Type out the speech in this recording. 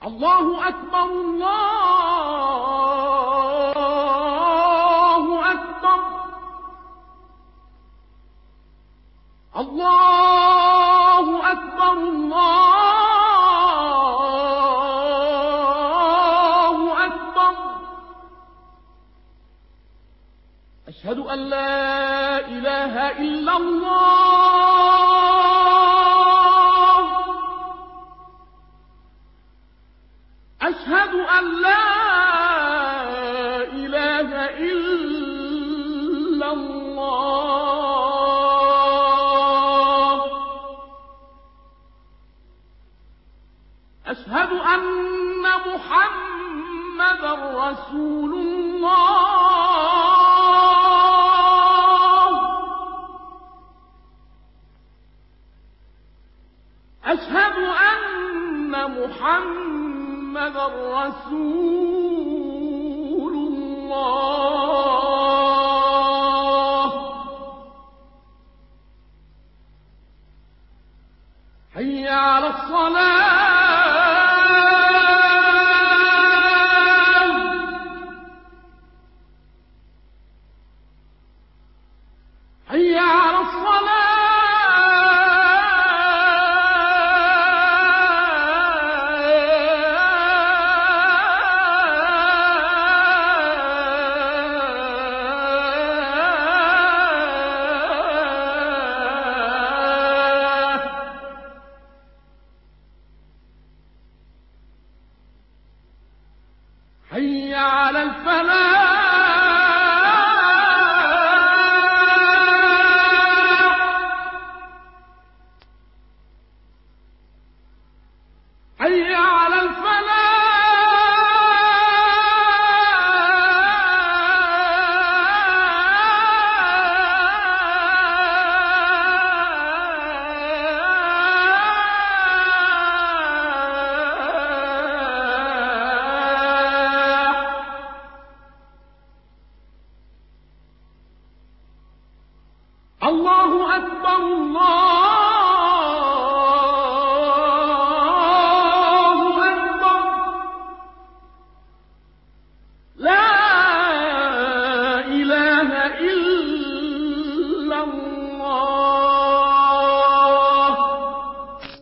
الله أكبر الله أكبر الله أكبر الله أكبر. أشهد أن لا إله إلا الله. أشهد أن لا إله إلا الله. أشهد أن محمدًا رسول الله. أشهد أن محمدًا رسول الله. حي على الصلاة. حي على الصلاة. حي على الفلاح. حي على الفلاح. الله أكبر الله